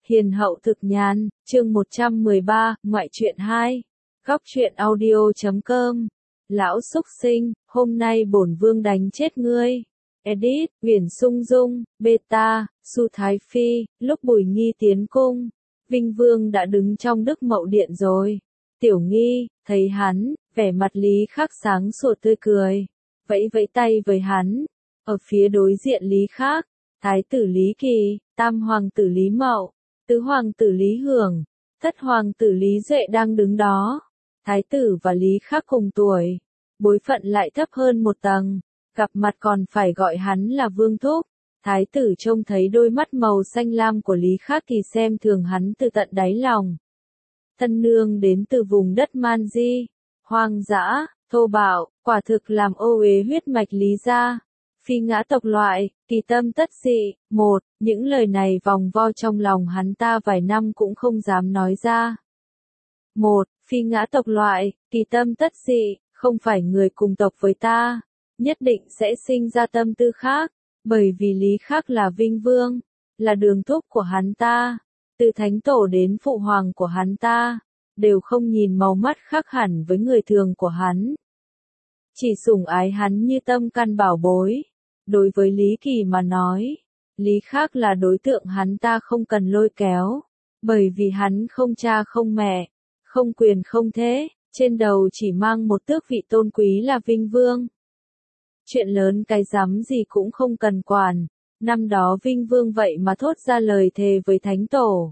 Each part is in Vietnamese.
Hiền hậu thực nhàn, chương 113, ngoại truyện 2. Góc truyện audio.com. Lão xúc sinh, hôm nay bổn vương đánh chết ngươi. Edit, Uyển Sung Dung, Beta, Su Thái Phi, lúc Bùi Nghi tiến cung. Vinh Vương đã đứng trong Đức Mậu Điện rồi. Tiểu Nghi, thấy hắn, vẻ mặt Lý Khắc sáng sủa tươi cười. Vẫy vẫy tay với hắn. Ở phía đối diện Lý Khắc, Thái tử Lý Kỳ, Tam hoàng tử Lý Mậu, Tứ hoàng tử Lý Hưởng, Thất hoàng tử Lý Duệ đang đứng đó. Thái tử và Lý Khắc cùng tuổi, bối phận lại thấp hơn một tầng, gặp mặt còn phải gọi hắn là Vương Thúc. Thái tử trông thấy đôi mắt màu xanh lam của Lý Khắc thì xem thường hắn từ tận đáy lòng. Tân nương đến từ vùng đất Man Di, hoang dã, thô bạo, quả thực làm ô uế huyết mạch Lý gia. Phi ngã tộc loại, kỳ tâm tất dị. Một, những lời này vòng vo trong lòng hắn ta vài năm cũng không dám nói ra. Một, phi ngã tộc loại, kỳ tâm tất dị, không phải người cùng tộc với ta, nhất định sẽ sinh ra tâm tư khác, bởi vì Lý Khắc là Vinh Vương, là đường thúc của hắn ta, từ thánh tổ đến phụ hoàng của hắn ta, đều không nhìn màu mắt khác hẳn với người thường của hắn. Chỉ sủng ái hắn như tâm căn bảo bối. Đối với Lý Kỳ mà nói, Lý Khắc là đối tượng hắn ta không cần lôi kéo, bởi vì hắn không cha không mẹ, không quyền không thế, trên đầu chỉ mang một tước vị tôn quý là Vinh Vương. Chuyện lớn cái rắm gì cũng không cần quản, năm đó Vinh Vương vậy mà thốt ra lời thề với Thánh Tổ.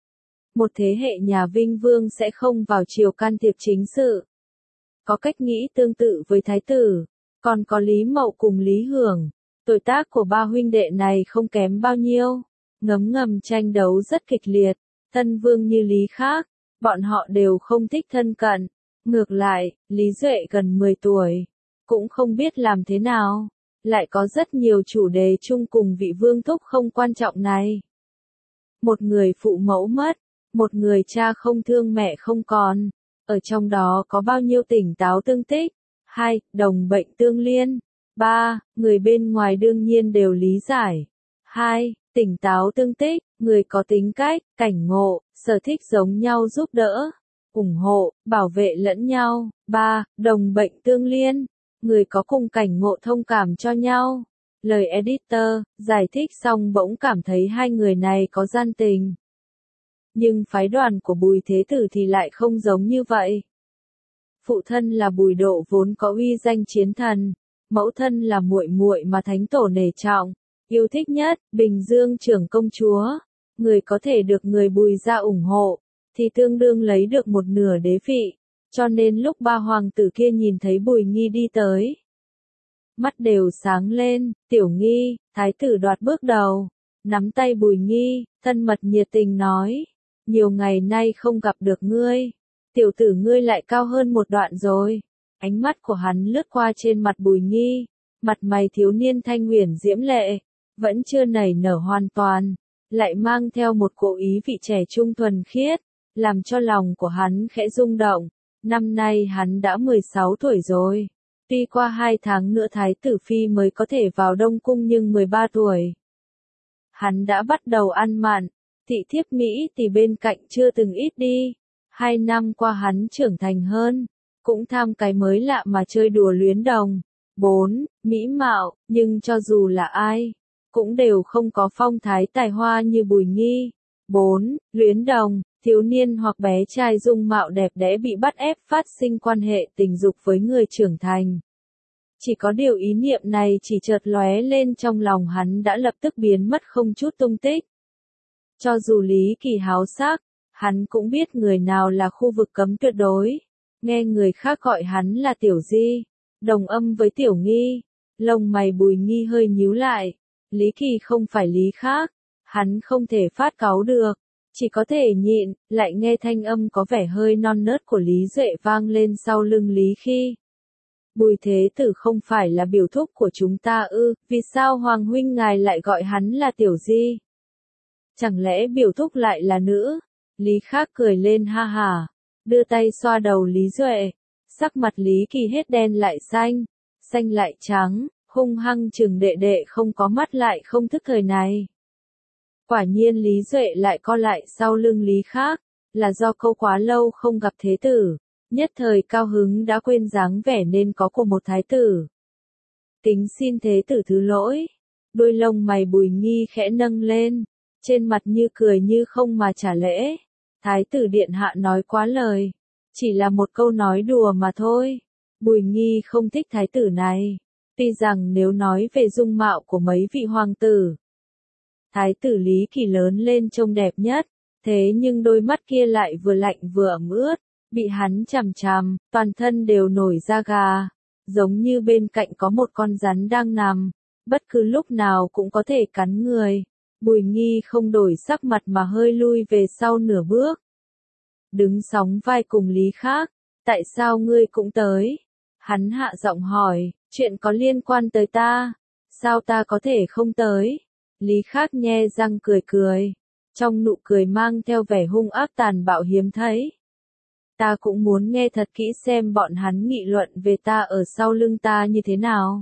Một thế hệ nhà Vinh Vương sẽ không vào triều can thiệp chính sự. Có cách nghĩ tương tự với Thái tử, còn có Lý Mậu cùng Lý Hưởng. Tuổi tác của ba huynh đệ này không kém bao nhiêu, ngấm ngầm tranh đấu rất kịch liệt, thân vương như Lý Khắc, bọn họ đều không thích thân cận. Ngược lại, Lý Duệ gần 10 tuổi, cũng không biết làm thế nào, lại có rất nhiều chủ đề chung cùng vị vương thúc không quan trọng này. Một người phụ mẫu mất, một người cha không thương mẹ không còn, ở trong đó có bao nhiêu tỉnh táo tương tích. 2. Đồng bệnh tương liên. 3. Người bên ngoài đương nhiên đều lý giải. 2. Tỉnh táo tương tích, người có tính cách, cảnh ngộ, sở thích giống nhau giúp đỡ, ủng hộ, bảo vệ lẫn nhau. 3. Đồng bệnh tương liên, người có cùng cảnh ngộ thông cảm cho nhau. Lời editor, giải thích xong bỗng cảm thấy hai người này có gian tình. Nhưng phái đoàn của Bùi Thế Tử thì lại không giống như vậy. Phụ thân là Bùi Độ vốn có uy danh chiến thần. Mẫu thân là muội muội mà Thánh Tổ nể trọng, yêu thích nhất, Bình Dương trưởng công chúa. Người có thể được người Bùi gia ủng hộ, thì tương đương lấy được một nửa đế vị. Cho nên lúc ba hoàng tử kia nhìn thấy Bùi Nghi đi tới, mắt đều sáng lên. Tiểu Nghi, Thái tử đoạt bước đầu, nắm tay Bùi Nghi, thân mật nhiệt tình nói. Nhiều ngày nay không gặp được ngươi, tiểu tử ngươi lại cao hơn một đoạn rồi. Ánh mắt của hắn lướt qua trên mặt Bùi Nghi, mặt mày thiếu niên thanh huyền diễm lệ, vẫn chưa nảy nở hoàn toàn, lại mang theo một cỗ ý vị trẻ trung thuần khiết, làm cho lòng của hắn khẽ rung động. Năm nay hắn đã 16 tuổi rồi, tuy qua 2 tháng nữa Thái tử Phi mới có thể vào Đông Cung nhưng 13 tuổi. Hắn đã bắt đầu ăn mặn, thị thiếp Mỹ thì bên cạnh chưa từng ít đi, 2 năm qua hắn trưởng thành hơn. Cũng tham cái mới lạ mà chơi đùa luyến đồng. 4. Mỹ mạo, nhưng cho dù là ai, cũng đều không có phong thái tài hoa như Bùi Nghi. 4. Luyến đồng, thiếu niên hoặc bé trai dung mạo đẹp đẽ bị bắt ép phát sinh quan hệ tình dục với người trưởng thành. Chỉ có điều ý niệm này chỉ chợt lóe lên trong lòng hắn đã lập tức biến mất không chút tung tích. Cho dù Lý Kỳ háo sắc, hắn cũng biết người nào là khu vực cấm tuyệt đối. Nghe người khác gọi hắn là Tiểu Di, đồng âm với Tiểu Nghi, lông mày Bùi Nghi hơi nhíu lại. Lý Kỳ không phải Lý Khắc, hắn không thể phát cáu được, chỉ có thể nhịn. Lại nghe thanh âm có vẻ hơi non nớt của Lý Duệ vang lên sau lưng Lý Khi. Bùi Thế Tử không phải là biểu thúc của chúng ta ư? Vì sao Hoàng huynh ngài lại gọi hắn là Tiểu Di? Chẳng lẽ biểu thúc lại là nữ? Lý Khắc cười lên ha hả, đưa tay xoa đầu Lý Duệ. Sắc mặt Lý Kỳ hết đen lại xanh, xanh lại trắng, hung hăng chừng đệ đệ không có mắt lại không thức thời này. Quả nhiên Lý Duệ lại co lại sau lưng Lý Khác, là do câu quá lâu không gặp thế tử, nhất thời cao hứng đã quên dáng vẻ nên có của một thái tử. Kính xin thế tử thứ lỗi. Đôi lông mày Bùi Nghi khẽ nâng lên, trên mặt như cười như không mà trả lễ. Thái tử điện hạ nói quá lời, chỉ là một câu nói đùa mà thôi. Bùi Nghi không thích thái tử này, tuy rằng nếu nói về dung mạo của mấy vị hoàng tử, thái tử Lý Kỳ lớn lên trông đẹp nhất, thế nhưng đôi mắt kia lại vừa lạnh vừa ẩm ướt, bị hắn chằm chằm, toàn thân đều nổi da gà, giống như bên cạnh có một con rắn đang nằm, bất cứ lúc nào cũng có thể cắn người. Bùi Nghi không đổi sắc mặt mà hơi lui về sau nửa bước. Đứng sóng vai cùng Lý Khác, tại sao ngươi cũng tới? Hắn hạ giọng hỏi, chuyện có liên quan tới ta, sao ta có thể không tới? Lý Khác nhe răng cười cười, trong nụ cười mang theo vẻ hung ác tàn bạo hiếm thấy. Ta cũng muốn nghe thật kỹ xem bọn hắn nghị luận về ta ở sau lưng ta như thế nào.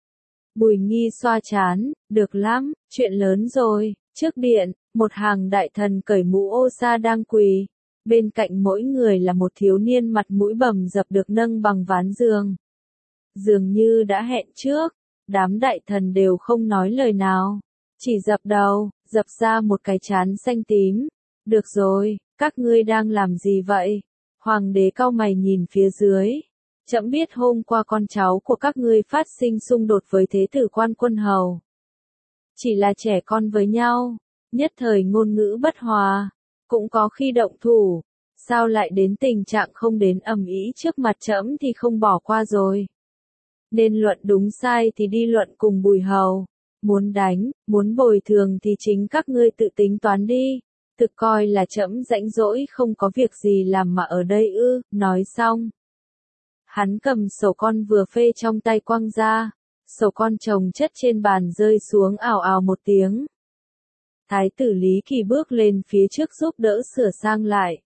Bùi Nghi xoa trán, được lắm, chuyện lớn rồi. Trước điện, một hàng đại thần cởi mũ ô sa đang quỳ, bên cạnh mỗi người là một thiếu niên mặt mũi bầm dập được nâng bằng ván giường. Dường như đã hẹn trước, đám đại thần đều không nói lời nào, chỉ dập đầu, dập ra một cái trán xanh tím. Được rồi, các ngươi đang làm gì vậy? Hoàng đế cau mày nhìn phía dưới. Trẫm biết hôm qua con cháu của các ngươi phát sinh xung đột với thế tử Quan Quân Hầu. Chỉ là trẻ con với nhau, nhất thời ngôn ngữ bất hòa, cũng có khi động thủ, sao lại đến tình trạng không đến ầm ĩ trước mặt trẫm thì không bỏ qua rồi. Nên luận đúng sai thì đi luận cùng Bùi Hầu, muốn đánh, muốn bồi thường thì chính các ngươi tự tính toán đi, thực coi là trẫm rãnh rỗi không có việc gì làm mà ở đây ư. Nói xong, hắn cầm sổ con vừa phê trong tay quăng ra. Sổ con chồng chất trên bàn rơi xuống ào ào một tiếng. Thái tử Lý Kỳ bước lên phía trước giúp đỡ sửa sang lại.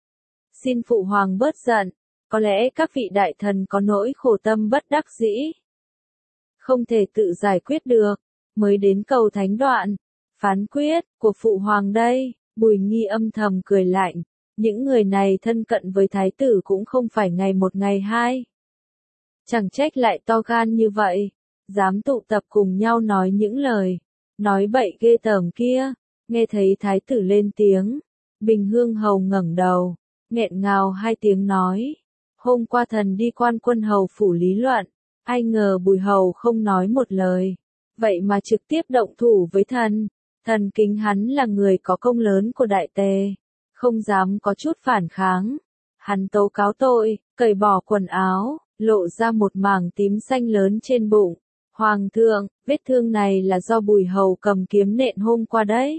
Xin phụ hoàng bớt giận, có lẽ các vị đại thần có nỗi khổ tâm bất đắc dĩ, không thể tự giải quyết được, mới đến cầu thánh đoạn. Phán quyết của phụ hoàng đây. Bùi Nghi âm thầm cười lạnh, những người này thân cận với thái tử cũng không phải ngày một ngày hai. Chẳng trách lại to gan như vậy, dám tụ tập cùng nhau nói những lời nói bậy ghê tởm kia. Nghe thấy thái tử lên tiếng, Bình Hương Hầu ngẩng đầu, nghẹn ngào hai tiếng nói, hôm qua thần đi Quan Quân Hầu phủ lý luận, ai ngờ Bùi Hầu không nói một lời, vậy mà trực tiếp động thủ với thần. Thần kính hắn là người có công lớn của đại tề, không dám có chút phản kháng. Hắn tố cáo tội, cởi bỏ quần áo, lộ ra một mảng tím xanh lớn trên bụng. Hoàng thượng, vết thương này là do Bùi Hầu cầm kiếm nện hôm qua đấy.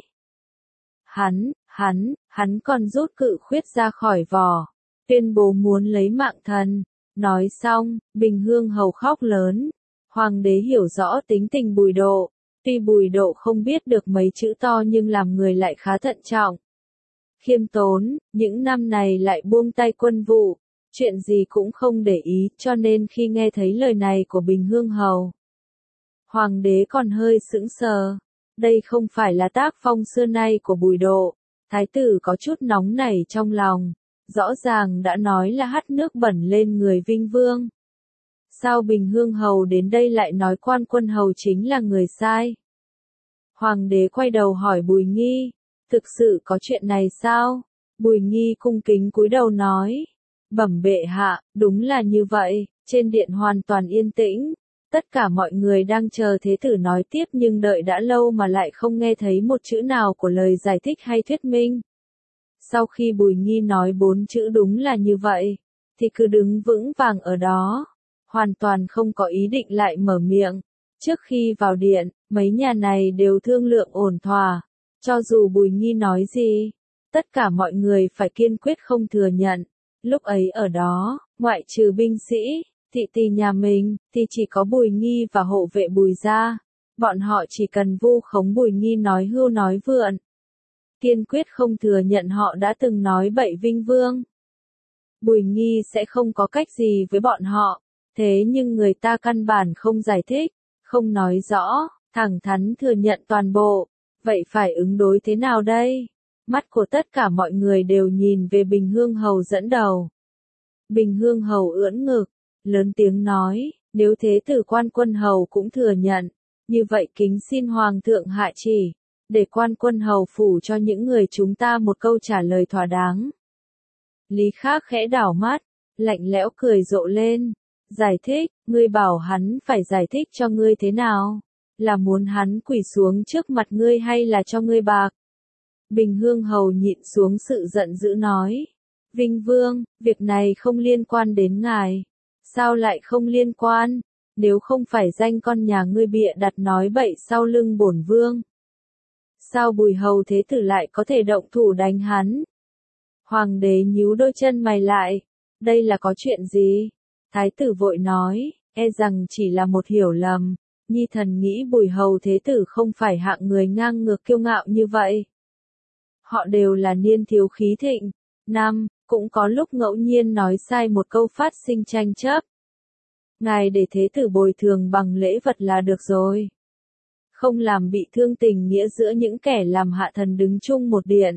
Hắn còn rút cự khuyết ra khỏi vỏ, tuyên bố muốn lấy mạng thần. Nói xong, Bình Hương Hầu khóc lớn. Hoàng đế hiểu rõ tính tình Bùi Độ, tuy Bùi Độ không biết được mấy chữ to nhưng làm người lại khá thận trọng, khiêm tốn, những năm này lại buông tay quân vụ, chuyện gì cũng không để ý, cho nên khi nghe thấy lời này của Bình Hương Hầu, Hoàng đế còn hơi sững sờ. Đây không phải là tác phong xưa nay của Bùi Độ. Thái tử có chút nóng nảy trong lòng, rõ ràng đã nói là hắt nước bẩn lên người Vinh Vương. Sao Bình Hương Hầu đến đây lại nói Quan Quân Hầu chính là người sai? Hoàng đế quay đầu hỏi Bùi Nghi, thực sự có chuyện này sao? Bùi Nghi cung kính cúi đầu nói, bẩm bệ hạ, đúng là như vậy. Trên điện hoàn toàn yên tĩnh, tất cả mọi người đang chờ thế tử nói tiếp nhưng đợi đã lâu mà lại không nghe thấy một chữ nào của lời giải thích hay thuyết minh. Sau khi Bùi Nghi nói 4 chữ đúng là như vậy, thì cứ đứng vững vàng ở đó, hoàn toàn không có ý định lại mở miệng. Trước khi vào điện, mấy nhà này đều thương lượng ổn thỏa, cho dù Bùi Nghi nói gì, tất cả mọi người phải kiên quyết không thừa nhận. Lúc ấy ở đó, ngoại trừ binh sĩ, thị tỳ nhà mình, thì chỉ có Bùi Nghi và hộ vệ Bùi gia. Bọn họ chỉ cần vu khống Bùi Nghi nói hưu nói vượn, kiên quyết không thừa nhận họ đã từng nói bậy Vinh Vương. Bùi Nghi sẽ không có cách gì với bọn họ, thế nhưng người ta căn bản không giải thích, không nói rõ, thẳng thắn thừa nhận toàn bộ. Vậy phải ứng đối thế nào đây? Mắt của tất cả mọi người đều nhìn về Bình Hương Hầu dẫn đầu. Bình Hương Hầu ưỡn ngực, lớn tiếng nói, nếu thế tử Quan Quân Hầu cũng thừa nhận, như vậy kính xin Hoàng thượng hạ chỉ, để Quan Quân Hầu phủ cho những người chúng ta một câu trả lời thỏa đáng. Lý Khắc khẽ đảo mắt, lạnh lẽo cười rộ lên, giải thích, ngươi bảo hắn phải giải thích cho ngươi thế nào? Là muốn hắn quỳ xuống trước mặt ngươi hay là cho ngươi bạc? Bình Hương Hầu nhịn xuống sự giận dữ nói, Vinh Vương, việc này không liên quan đến ngài. Sao lại không liên quan? Nếu không phải danh con nhà ngươi bịa đặt nói bậy sau lưng bổn vương, sao Bùi Hầu thế tử lại có thể động thủ đánh hắn? Hoàng đế nhíu đôi chân mày lại, đây là có chuyện gì? Thái tử vội nói, e rằng chỉ là một hiểu lầm, nhi thần nghĩ Bùi Hầu thế tử không phải hạng người ngang ngược kiêu ngạo như vậy. Họ đều là niên thiếu khí thịnh, cũng có lúc ngẫu nhiên nói sai một câu phát sinh tranh chấp. Ngài để thế tử bồi thường bằng lễ vật là được rồi. Không làm bị thương tình nghĩa giữa những kẻ làm hạ thần đứng chung một điện.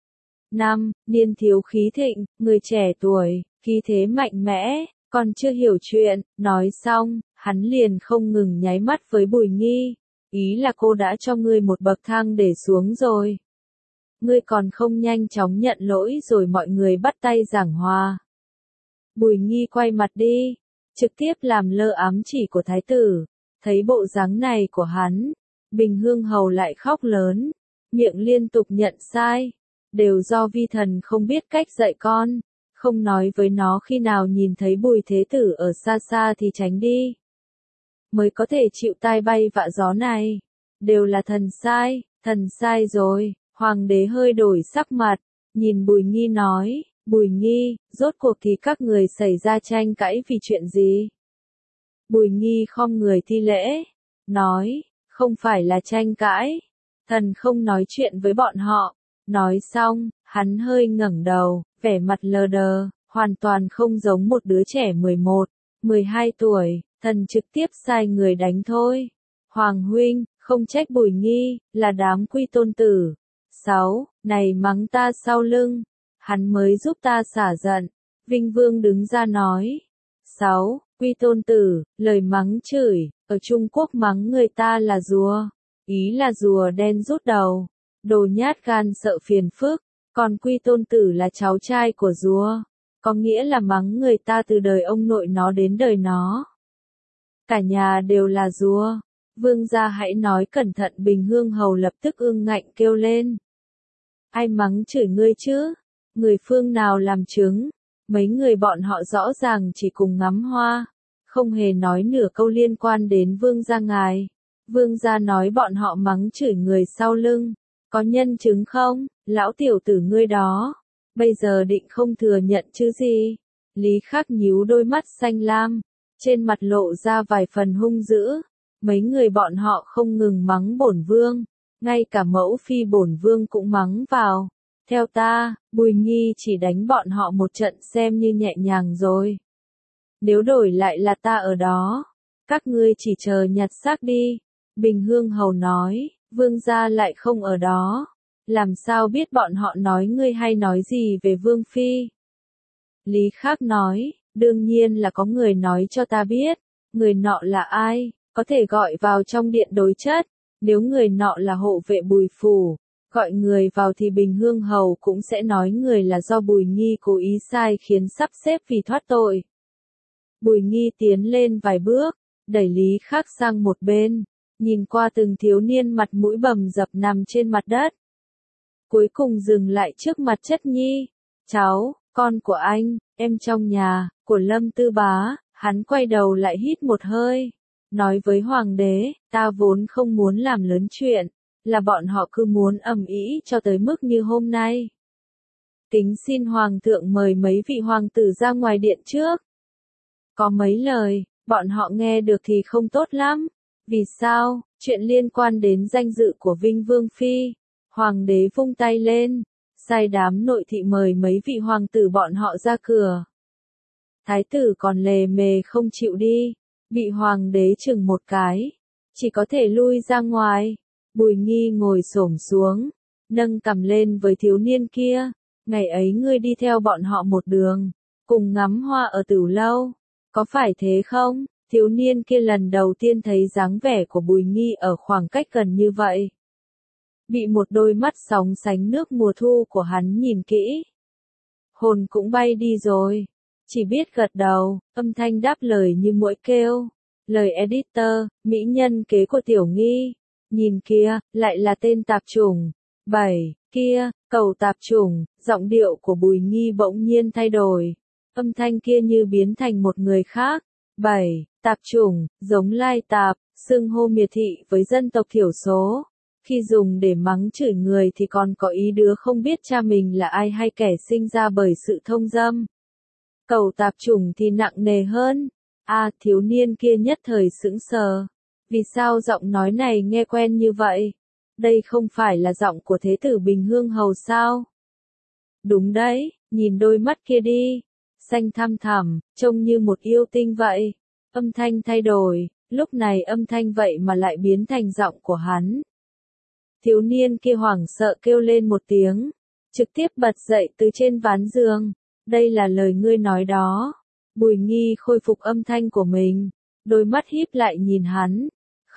Niên thiếu khí thịnh, người trẻ tuổi, khí thế mạnh mẽ, còn chưa hiểu chuyện, nói xong, hắn liền không ngừng nháy mắt với Bùi Nghi. Ý là cô đã cho ngươi một bậc thang để xuống rồi. Ngươi còn không nhanh chóng nhận lỗi rồi mọi người bắt tay giảng hòa. Bùi Nghi quay mặt đi, trực tiếp làm lơ ám chỉ của thái tử. Thấy bộ dáng này của hắn, Bình Hương Hầu lại khóc lớn, miệng liên tục nhận sai. Đều do vi thần không biết cách dạy con, không nói với nó khi nào nhìn thấy Bùi thế tử ở xa xa thì tránh đi. Mới có thể chịu tai bay vạ gió này. Đều là thần sai rồi. Hoàng đế hơi đổi sắc mặt, nhìn Bùi Nghi nói, Bùi Nghi, rốt cuộc thì các người xảy ra tranh cãi vì chuyện gì? Bùi Nghi khom người thi lễ, nói, không phải là tranh cãi, thần không nói chuyện với bọn họ. Nói xong, hắn hơi ngẩng đầu, vẻ mặt lờ đờ, hoàn toàn không giống một đứa trẻ 11, 12 tuổi, thần trực tiếp sai người đánh thôi. Hoàng huynh, không trách Bùi Nghi, là đám quy tôn tử. 6. Này mắng ta sau lưng, hắn mới giúp ta xả giận. Vinh Vương đứng ra nói. 6. Quy tôn tử, lời mắng chửi, ở Trung Quốc mắng người ta là rùa. Ý là rùa đen rút đầu. Đồ nhát gan sợ phiền phức, còn quy tôn tử là cháu trai của rùa. Có nghĩa là mắng người ta từ đời ông nội nó đến đời nó. Cả nhà đều là rùa. Vương gia hãy nói cẩn thận. Bình Hương Hầu lập tức ương ngạnh kêu lên. Ai mắng chửi ngươi chứ? Người phương nào làm chứng? Mấy người bọn họ rõ ràng chỉ cùng ngắm hoa, không hề nói nửa câu liên quan đến vương gia ngài. Vương gia nói bọn họ mắng chửi người sau lưng. Có nhân chứng không? Lão tiểu tử ngươi đó. Bây giờ định không thừa nhận chứ gì? Lý Khắc nhíu đôi mắt xanh lam, trên mặt lộ ra vài phần hung dữ. Mấy người bọn họ không ngừng mắng bổn vương, ngay cả mẫu phi bổn vương cũng mắng vào. Theo ta, Bùi Nghi chỉ đánh bọn họ một trận xem như nhẹ nhàng rồi. Nếu đổi lại là ta ở đó, các ngươi chỉ chờ nhặt xác đi. Bình Hương Hầu nói, vương gia lại không ở đó. Làm sao biết bọn họ nói ngươi hay nói gì về vương phi? Lý Khắc nói, đương nhiên là có người nói cho ta biết. Người nọ là ai? Có thể gọi vào trong điện đối chất. Nếu người nọ là hộ vệ Bùi phủ, gọi người vào thì Bình Hương Hầu cũng sẽ nói người là do Bùi Nghi cố ý sai khiến sắp xếp vì thoát tội. Bùi Nghi tiến lên vài bước, đẩy Lý Khắc sang một bên, nhìn qua từng thiếu niên mặt mũi bầm dập nằm trên mặt đất. Cuối cùng dừng lại trước mặt Chất Nhi. Cháu, con của anh, em trong nhà, của Lâm Tư Bá. Hắn quay đầu lại hít một hơi, nói với Hoàng đế, ta vốn không muốn làm lớn chuyện, là bọn họ cứ muốn ầm ĩ cho tới mức như hôm nay. Kính xin Hoàng thượng mời mấy vị hoàng tử ra ngoài điện trước. Có mấy lời, bọn họ nghe được thì không tốt lắm. Vì sao? Chuyện liên quan đến danh dự của Vinh Vương Phi. Hoàng đế vung tay lên, sai đám nội thị mời mấy vị hoàng tử bọn họ ra cửa. Thái tử còn lề mề không chịu đi, bị hoàng đế chừng một cái, chỉ có thể lui ra ngoài. Bùi Nghi ngồi xổm xuống, nâng cằm lên với thiếu niên kia. Ngày ấy ngươi đi theo bọn họ một đường, cùng ngắm hoa ở Tửu Lâu. Có phải thế không? Thiếu niên kia lần đầu tiên thấy dáng vẻ của Bùi Nghi ở khoảng cách gần như vậy. Bị một đôi mắt sóng sánh nước mùa thu của hắn nhìn kỹ. Hồn cũng bay đi rồi. Chỉ biết gật đầu, âm thanh đáp lời như muỗi kêu. Lời editor, mỹ nhân kế của Tiểu Nghi. Nhìn kia, lại là tên tạp chủng. 7. Kia, cầu tạp chủng, giọng điệu của Bùi Nghi bỗng nhiên thay đổi. Âm thanh kia như biến thành một người khác. 7. Tạp chủng, giống lai tạp, xưng hô miệt thị với dân tộc thiểu số. Khi dùng để mắng chửi người thì còn có ý đứa không biết cha mình là ai hay kẻ sinh ra bởi sự thông dâm. Cầu tạp chủng thì nặng nề hơn. Thiếu niên kia nhất thời sững sờ. Vì sao giọng nói này nghe quen như vậy? Đây không phải là giọng của Thế tử Bình Hương Hầu sao? Đúng đấy, nhìn đôi mắt kia đi. Xanh thăm thẳm, trông như một yêu tinh vậy. Âm thanh thay đổi, lúc này âm thanh vậy mà lại biến thành giọng của hắn. Thiếu niên kia hoảng sợ kêu lên một tiếng, trực tiếp bật dậy từ trên ván giường. Đây là lời ngươi nói đó. Bùi Nghi khôi phục âm thanh của mình, đôi mắt híp lại nhìn hắn.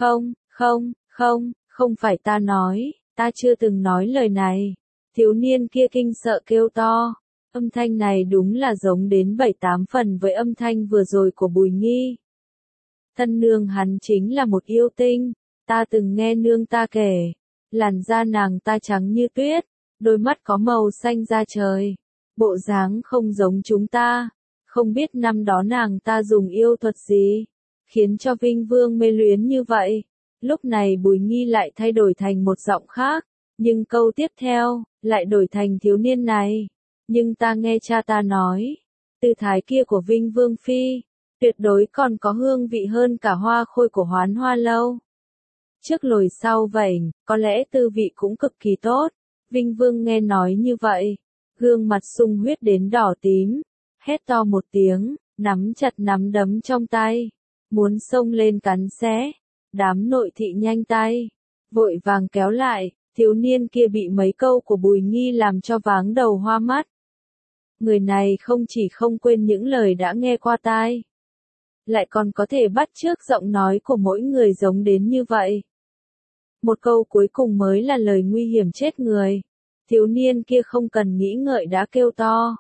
Không phải ta nói, ta chưa từng nói lời này. Thiếu niên kia kinh sợ kêu to. Âm thanh này đúng là giống đến 7-8 phần với âm thanh vừa rồi của Bùi Nghi. Thân nương hắn chính là một yêu tinh, ta từng nghe nương ta kể. Làn da nàng ta trắng như tuyết, đôi mắt có màu xanh da trời. Bộ dáng không giống chúng ta. Không biết năm đó nàng ta dùng yêu thuật gì, khiến cho Vinh Vương mê luyến như vậy. Lúc này Bùi Nghi lại thay đổi thành một giọng khác, nhưng câu tiếp theo, lại đổi thành thiếu niên này. Nhưng ta nghe cha ta nói, tư thái kia của Vinh Vương Phi, tuyệt đối còn có hương vị hơn cả hoa khôi của Hoán Hoa Lâu. Trước lồi sau vảnh, có lẽ tư vị cũng cực kỳ tốt. Vinh Vương nghe nói như vậy, gương mặt sung huyết đến đỏ tím, hét to một tiếng, nắm chặt nắm đấm trong tay, muốn xông lên cắn xé. Đám nội thị nhanh tay, vội vàng kéo lại, thiếu niên kia bị mấy câu của Bùi Nghi làm cho váng đầu hoa mắt. Người này không chỉ không quên những lời đã nghe qua tai, lại còn có thể bắt chước giọng nói của mỗi người giống đến như vậy. Một câu cuối cùng mới là lời nguy hiểm chết người. Thiếu niên kia không cần nghĩ ngợi đã kêu to.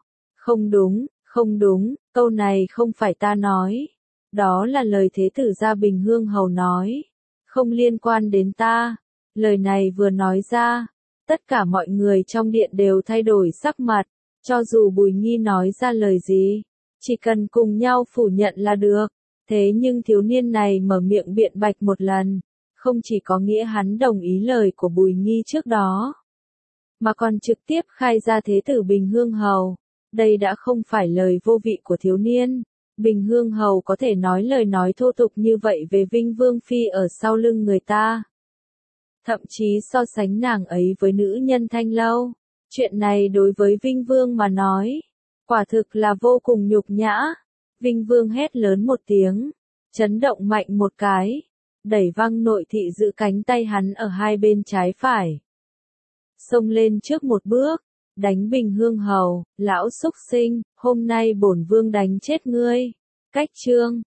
Không đúng, câu này không phải ta nói. Đó là lời Thế tử gia Bình Hương Hầu nói. Không liên quan đến ta. Lời này vừa nói ra, tất cả mọi người trong điện đều thay đổi sắc mặt. Cho dù Bùi Nghi nói ra lời gì, chỉ cần cùng nhau phủ nhận là được. Thế nhưng thiếu niên này mở miệng biện bạch một lần, không chỉ có nghĩa hắn đồng ý lời của Bùi Nghi trước đó, mà còn trực tiếp khai ra Thế tử Bình Hương Hầu. Đây đã không phải lời vô vị của thiếu niên. Bình Hương Hầu có thể nói lời nói thô tục như vậy về Vinh Vương Phi ở sau lưng người ta. Thậm chí so sánh nàng ấy với nữ nhân Thanh Lâu. Chuyện này đối với Vinh Vương mà nói, quả thực là vô cùng nhục nhã. Vinh Vương hét lớn một tiếng, chấn động mạnh một cái, đẩy văng nội thị giữ cánh tay hắn ở hai bên trái phải. Xông lên trước một bước, đánh Bình Hương Hầu, lão xúc sinh, hôm nay bổn vương đánh chết ngươi. Cách chương